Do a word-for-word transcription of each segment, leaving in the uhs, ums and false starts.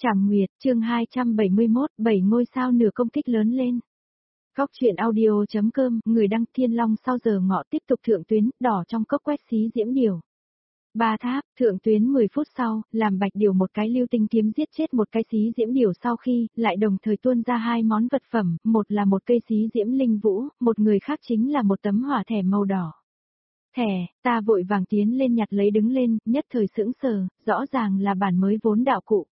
Trảm Nguyệt, chương hai trăm bảy mươi mốt, bảy ngôi sao nửa công kích lớn lên. Góc truyện audio.com, người đăng Thiên Long sau giờ ngọ tiếp tục thượng tuyến, đỏ trong cốc quét xí diễm điều. Ba tháp, thượng tuyến mười phút sau, làm Bạch Điều một cái lưu tinh kiếm giết chết một cái xí diễm điều sau khi, lại đồng thời tuôn ra hai món vật phẩm, một là một cây xí diễm linh vũ, một người khác chính là một tấm hỏa thẻ màu đỏ. Thẻ, ta vội vàng tiến lên nhặt lấy đứng lên, nhất thời sững sờ, rõ ràng là bản mới vốn đạo cụ.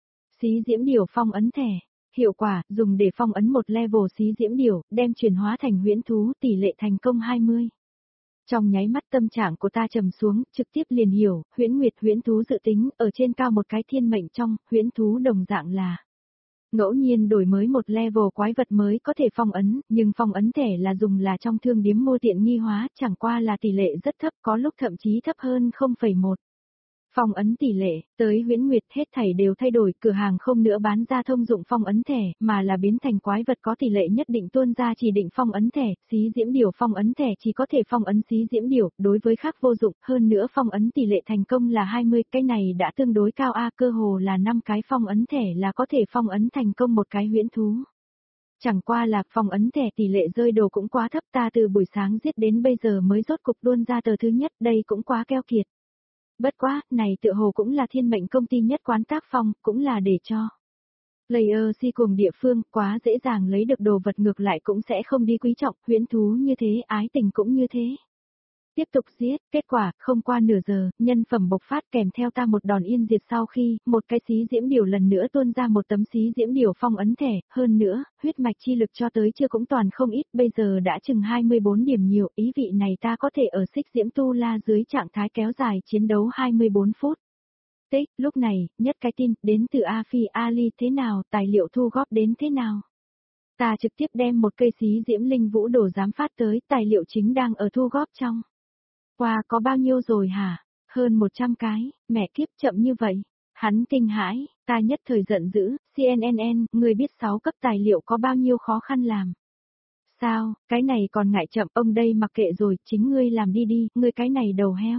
Xí diễm điều phong ấn thẻ. Hiệu quả, dùng để phong ấn một level xí diễm điều, đem chuyển hóa thành huyễn thú, tỷ lệ thành công hai mươi. Trong nháy mắt tâm trạng của ta trầm xuống, trực tiếp liền hiểu, huyễn nguyệt huyễn thú dự tính, ở trên cao một cái thiên mệnh trong, huyễn thú đồng dạng là ngẫu nhiên đổi mới một level quái vật mới có thể phong ấn, nhưng phong ấn thẻ là dùng là trong thương điếm mua tiện nghi hóa, chẳng qua là tỷ lệ rất thấp, có lúc thậm chí thấp hơn không phẩy một. Phong ấn tỷ lệ, tới huyễn nguyệt hết thảy đều thay đổi, cửa hàng không nữa bán ra thông dụng phong ấn thẻ, mà là biến thành quái vật có tỷ lệ nhất định tuôn ra chỉ định phong ấn thẻ, xí diễm điều phong ấn thẻ chỉ có thể phong ấn xí diễm điều, đối với khác vô dụng, hơn nữa phong ấn tỷ lệ thành công là hai mươi, cái này đã tương đối cao a, cơ hồ là năm cái phong ấn thẻ là có thể phong ấn thành công một cái huyễn thú. Chẳng qua là phong ấn thẻ tỷ lệ rơi đồ cũng quá thấp, ta từ buổi sáng giết đến bây giờ mới rốt cục luôn ra tờ thứ nhất, đây cũng quá keo kiệt. Bất quá, này tựa hồ cũng là thiên mệnh công ty nhất quán tác phong, cũng là để cho player si cuồng địa phương, quá dễ dàng lấy được đồ vật ngược lại cũng sẽ không đi quý trọng, huyễn thú như thế, ái tình cũng như thế. Tiếp tục giết, kết quả, không qua nửa giờ, nhân phẩm bộc phát kèm theo ta một đòn yên diệt sau khi, một cái xí diễm điều lần nữa tuôn ra một tấm xí diễm điều phong ấn thẻ, hơn nữa, huyết mạch chi lực cho tới chưa cũng toàn không ít, bây giờ đã chừng hai mươi bốn điểm nhiều, ý vị này ta có thể ở xích diễm tu la dưới trạng thái kéo dài chiến đấu hai mươi bốn phút. Tích, lúc này, nhất cái tin, đến từ A Phi Ali thế nào, tài liệu thu góp đến thế nào. Ta trực tiếp đem một cây xí diễm linh vũ đồ giám phát tới, tài liệu chính đang ở thu góp trong. Qua có bao nhiêu rồi hả? Hơn một trăm cái, mẹ kiếp chậm như vậy. Hắn kinh hãi, ta nhất thời giận dữ, xê en en en, người biết sáu cấp tài liệu có bao nhiêu khó khăn làm. Sao, cái này còn ngại chậm, ông đây mặc kệ rồi, chính ngươi làm đi đi, ngươi cái này đầu heo.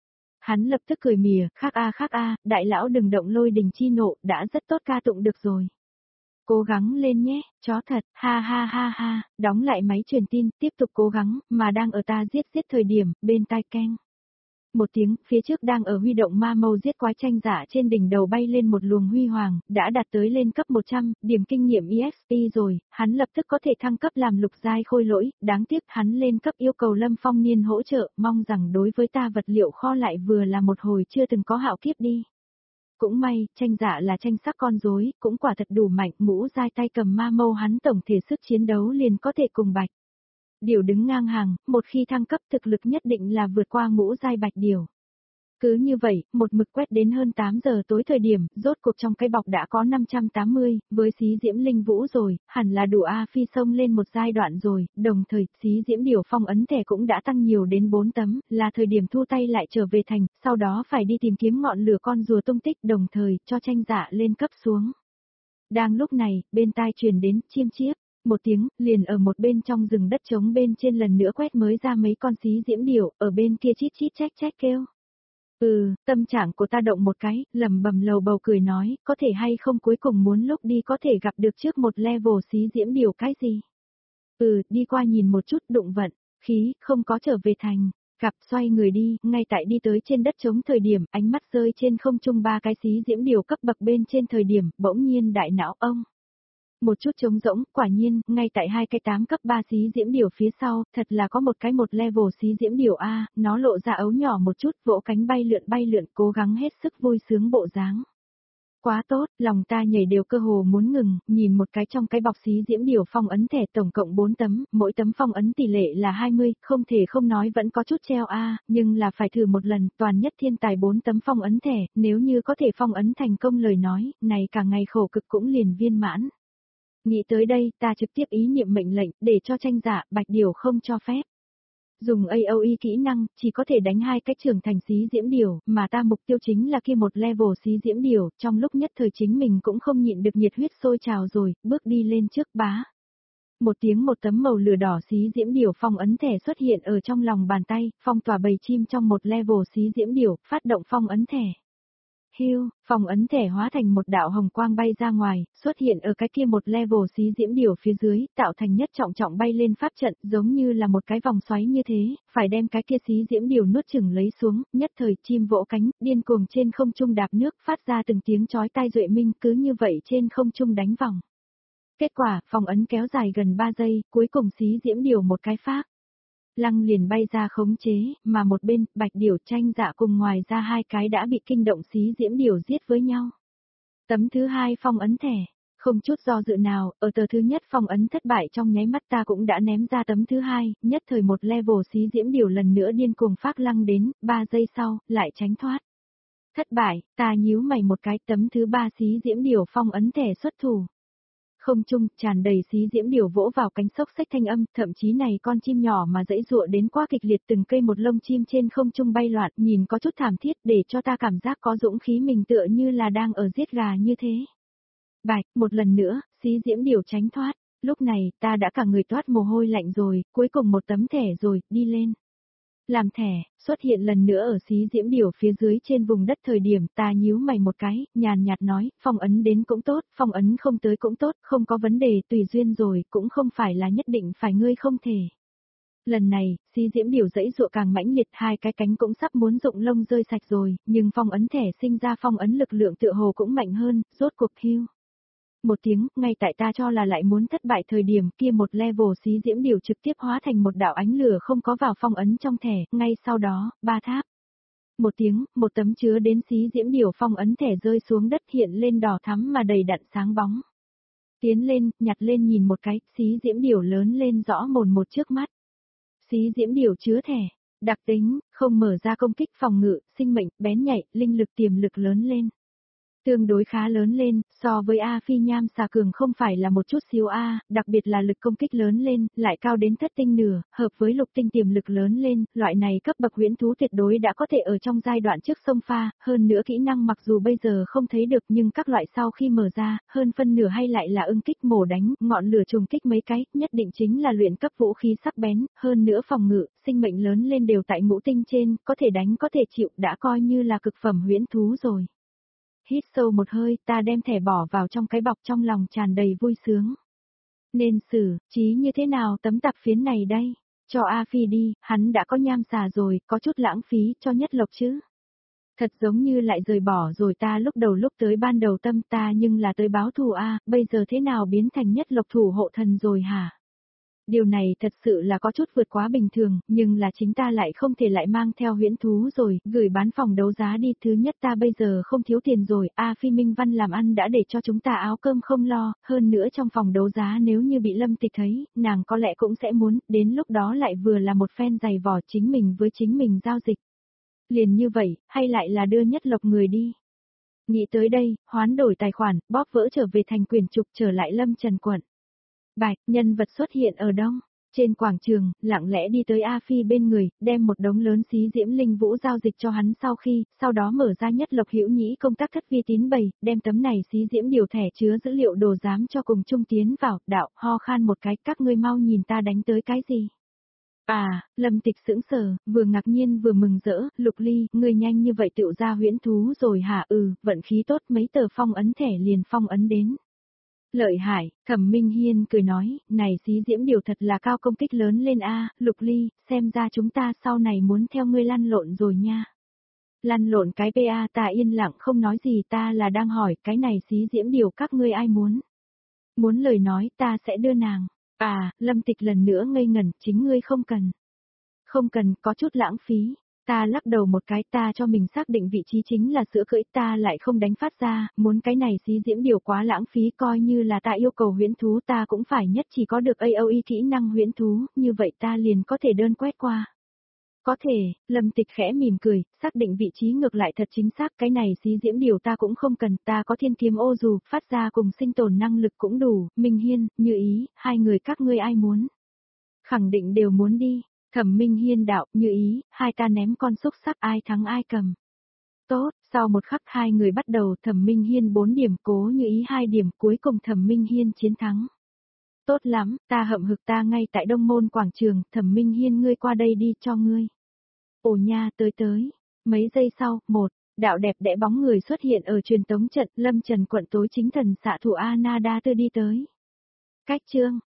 Hắn lập tức cười mỉa, khác a khác a, đại lão đừng động lôi đình chi nộ, đã rất tốt ca tụng được rồi. Cố gắng lên nhé, chó thật, ha ha ha ha, đóng lại máy truyền tin, tiếp tục cố gắng, mà đang ở ta giết giết thời điểm, bên tai keng. Một tiếng, phía trước đang ở huy động ma mâu giết quái tranh giả trên đỉnh đầu bay lên một luồng huy hoàng, đã đạt tới lên cấp một trăm, điểm kinh nghiệm e ích pê rồi, hắn lập tức có thể thăng cấp làm lục giai khôi lỗi, đáng tiếc hắn lên cấp yêu cầu Lâm Phong Niên hỗ trợ, mong rằng đối với ta vật liệu kho lại vừa là một hồi chưa từng có hạo kiếp đi. Cũng may, tranh giả là tranh sắc con rối, cũng quả thật đủ mạnh, ngũ giai tay cầm ma mâu hắn tổng thể sức chiến đấu liền có thể cùng Bạch Điều đứng ngang hàng, một khi thăng cấp thực lực nhất định là vượt qua ngũ giai Bạch Điều. Cứ như vậy, một mực quét đến hơn tám giờ tối thời điểm, rốt cuộc trong cái bọc đã có năm trăm tám mươi, với xí diễm linh vũ rồi, hẳn là đủ A Phi xông lên một giai đoạn rồi, đồng thời, xí diễm điều phong ấn thẻ cũng đã tăng nhiều đến bốn tấm, là thời điểm thu tay lại trở về thành, sau đó phải đi tìm kiếm ngọn lửa con rùa tung tích, đồng thời, cho tranh giả lên cấp xuống. Đang lúc này, bên tai truyền đến, chiêm chiếp. Một tiếng, liền ở một bên trong rừng đất trống bên trên lần nữa quét mới ra mấy con xí diễm điểu, ở bên kia chít chít chách chách kêu. Ừ, tâm trạng của ta động một cái, lầm bầm lầu bầu cười nói, có thể hay không cuối cùng muốn lúc đi có thể gặp được trước một level xí diễm điểu cái gì. Ừ, đi qua nhìn một chút đụng vận, khí, không có trở về thành, gặp xoay người đi, ngay tại đi tới trên đất trống thời điểm, ánh mắt rơi trên không trung ba cái xí diễm điểu cấp bậc bên trên thời điểm, bỗng nhiên đại não ông. Một chút trống rỗng, quả nhiên, ngay tại hai cái tám cấp ba xí diễm điều phía sau, thật là có một cái một level xí diễm điều A, nó lộ ra ấu nhỏ một chút, vỗ cánh bay lượn bay lượn, cố gắng hết sức vui sướng bộ dáng. Quá tốt, lòng ta nhảy đều cơ hồ muốn ngừng, nhìn một cái trong cái bọc xí diễm điều phong ấn thẻ tổng cộng bốn tấm, mỗi tấm phong ấn tỷ lệ là hai mươi, không thể không nói vẫn có chút treo A, nhưng là phải thử một lần, toàn nhất thiên tài bốn tấm phong ấn thẻ, nếu như có thể phong ấn thành công lời nói, này cả ngày khổ cực cũng liền viên mãn. Nghĩ tới đây, ta trực tiếp ý niệm mệnh lệnh, để cho tranh giả, Bạch Điều không cho phép. Dùng a o e kỹ năng, chỉ có thể đánh hai cách trưởng thành xí diễm điều, mà ta mục tiêu chính là kia một level xí diễm điều, trong lúc nhất thời chính mình cũng không nhịn được nhiệt huyết sôi trào rồi, bước đi lên trước bá. Một tiếng một tấm màu lửa đỏ xí diễm điều phong ấn thẻ xuất hiện ở trong lòng bàn tay, phong tỏa bầy chim trong một level xí diễm điều, phát động phong ấn thẻ. Hưu, phong ấn thẻ hóa thành một đạo hồng quang bay ra ngoài, xuất hiện ở cái kia một level xí diễm điều phía dưới, tạo thành nhất trọng trọng bay lên pháp trận, giống như là một cái vòng xoáy như thế, phải đem cái kia xí diễm điều nuốt chửng lấy xuống, nhất thời chim vỗ cánh, điên cuồng trên không trung đạp nước, phát ra từng tiếng chói tai duệ minh, cứ như vậy trên không trung đánh vòng. Kết quả, phong ấn kéo dài gần ba giây, cuối cùng xí diễm điều một cái phát. Lăng liền bay ra khống chế, mà một bên, bạch điểu tranh dạ cùng ngoài ra hai cái đã bị kinh động xí diễm điều giết với nhau. Tấm thứ hai phong ấn thẻ, không chút do dự nào, ở tờ thứ nhất phong ấn thất bại trong nháy mắt ta cũng đã ném ra tấm thứ hai, nhất thời một level xí diễm điều lần nữa điên cuồng phát lăng đến, ba giây sau, lại tránh thoát. Thất bại, ta nhíu mày một cái tấm thứ ba xí diễm điều phong ấn thẻ xuất thủ. Không trung, tràn đầy xí diễm điều vỗ vào cánh sốc xách thanh âm, thậm chí này con chim nhỏ mà dãy dụa đến quá kịch liệt từng cây một lông chim trên không trung bay loạn, nhìn có chút thảm thiết để cho ta cảm giác có dũng khí mình tựa như là đang ở giết gà như thế. Bạch, một lần nữa, xí diễm điều tránh thoát, lúc này ta đã cả người toát mồ hôi lạnh rồi, cuối cùng một tấm thẻ rồi, đi lên. Làm thẻ, xuất hiện lần nữa ở xí diễm điều phía dưới trên vùng đất thời điểm ta nhíu mày một cái, nhàn nhạt nói, phong ấn đến cũng tốt, phong ấn không tới cũng tốt, không có vấn đề tùy duyên rồi, cũng không phải là nhất định phải ngươi không thể. Lần này, xí diễm điều dãy dụa càng mãnh liệt hai cái cánh cũng sắp muốn rụng lông rơi sạch rồi, nhưng phong ấn thẻ sinh ra phong ấn lực lượng tựa hồ cũng mạnh hơn, rốt cuộc hưu. Một tiếng, ngay tại ta cho là lại muốn thất bại thời điểm kia một level xí diễm điều trực tiếp hóa thành một đạo ánh lửa không có vào phong ấn trong thẻ, ngay sau đó, ba tháp. Một tiếng, một tấm chứa đến xí diễm điều phong ấn thẻ rơi xuống đất hiện lên đỏ thắm mà đầy đặn sáng bóng. Tiến lên, nhặt lên nhìn một cái, xí diễm điều lớn lên rõ mồn một trước mắt. Xí diễm điều chứa thẻ, đặc tính, không mở ra công kích phòng ngự, sinh mệnh, bén nhạy, linh lực tiềm lực lớn lên. Tương đối khá lớn lên, so với A Phi Nham xà cường không phải là một chút xíu A, đặc biệt là lực công kích lớn lên, lại cao đến thất tinh nửa, hợp với lục tinh tiềm lực lớn lên, loại này cấp bậc huyễn thú tuyệt đối đã có thể ở trong giai đoạn trước sông pha, hơn nữa kỹ năng mặc dù bây giờ không thấy được nhưng các loại sau khi mở ra, hơn phân nửa hay lại là ưng kích mổ đánh, ngọn lửa trùng kích mấy cái, nhất định chính là luyện cấp vũ khí sắc bén, hơn nữa phòng ngự, sinh mệnh lớn lên đều tại ngũ tinh trên, có thể đánh có thể chịu, đã coi như là cực phẩm huyễn thú rồi. Hít sâu một hơi, ta đem thẻ bỏ vào trong cái bọc trong lòng tràn đầy vui sướng. Nên xử, trí như thế nào tấm tạp phiến này đây? Cho A Phi đi, hắn đã có nham xà rồi, có chút lãng phí, cho nhất lộc chứ. Thật giống như lại rời bỏ rồi ta lúc đầu lúc tới ban đầu tâm ta nhưng là tới báo thù A, bây giờ thế nào biến thành nhất lộc thủ hộ thần rồi hả? Điều này thật sự là có chút vượt quá bình thường, nhưng là chính ta lại không thể lại mang theo huyễn thú rồi, gửi bán phòng đấu giá đi. Thứ nhất ta bây giờ không thiếu tiền rồi, A Phi Minh Văn làm ăn đã để cho chúng ta áo cơm không lo, hơn nữa trong phòng đấu giá nếu như bị Lâm Tịch thấy, nàng có lẽ cũng sẽ muốn, đến lúc đó lại vừa là một phen giày vò chính mình với chính mình giao dịch. Liền như vậy, hay lại là đưa nhất lộc người đi. Nghĩ tới đây, hoán đổi tài khoản, bóp vỡ trở về thành quyền trục trở lại Lâm Trần quận. Bạch, nhân vật xuất hiện ở đông, trên quảng trường, lặng lẽ đi tới A Phi bên người, đem một đống lớn xí diễm linh vũ giao dịch cho hắn sau khi, sau đó mở ra nhất lộc hữu nhĩ công tác thất vi tín bày, đem tấm này xí diễm điều thẻ chứa dữ liệu đồ giám cho cùng trung tiến vào, đạo, ho khan một cái, các ngươi mau nhìn ta đánh tới cái gì. À, Lâm Tịch sững sờ, vừa ngạc nhiên vừa mừng rỡ, Lục Ly, ngươi nhanh như vậy tựu ra huyễn thú rồi hả? Ừ, vận khí tốt mấy tờ phong ấn thẻ liền phong ấn đến. Lợi hại, Thẩm Minh Hiên cười nói, này xí diễm điều thật là cao công kích lớn lên a, Lục Ly, xem ra chúng ta sau này muốn theo ngươi lăn lộn rồi nha. Lăn lộn cái pa ta yên lặng không nói gì, ta là đang hỏi cái này xí diễm điều các ngươi ai muốn. Muốn lời nói ta sẽ đưa nàng. À, Lâm Tịch lần nữa ngây ngẩn, chính ngươi không cần. Không cần, có chút lãng phí. Ta lắc đầu một cái, ta cho mình xác định vị trí chính là sữa cưỡi, ta lại không đánh phát ra, muốn cái này xí diễm điều quá lãng phí, coi như là ta yêu cầu huyễn thú ta cũng phải nhất chỉ có được a o e kỹ năng huyễn thú, như vậy ta liền có thể đơn quét qua. Có thể, Lâm Tịch khẽ mỉm cười, xác định vị trí ngược lại thật chính xác, cái này xí diễm điều ta cũng không cần, ta có thiên kiếm ô dù, phát ra cùng sinh tồn năng lực cũng đủ, Minh Hiên, Như Ý, hai người các ngươi ai muốn? Khẳng định đều muốn đi. Thẩm Minh Hiên đạo, Như Ý, hai ta ném con xúc sắc ai thắng ai cầm. Tốt, sau một khắc hai người bắt đầu, Thẩm Minh Hiên bốn điểm, Cố Như Ý hai điểm, cuối cùng Thẩm Minh Hiên chiến thắng. Tốt lắm, ta hậm hực ta ngay tại Đông Môn quảng trường, Thẩm Minh Hiên ngươi qua đây đi cho ngươi. Ồ nha, tới tới. Mấy giây sau, một, Đạo đẹp đẽ bóng người xuất hiện ở truyền tống trận, Lâm Trần quận tối chính thần xạ thủ Anada Tư đi tới. Cách chương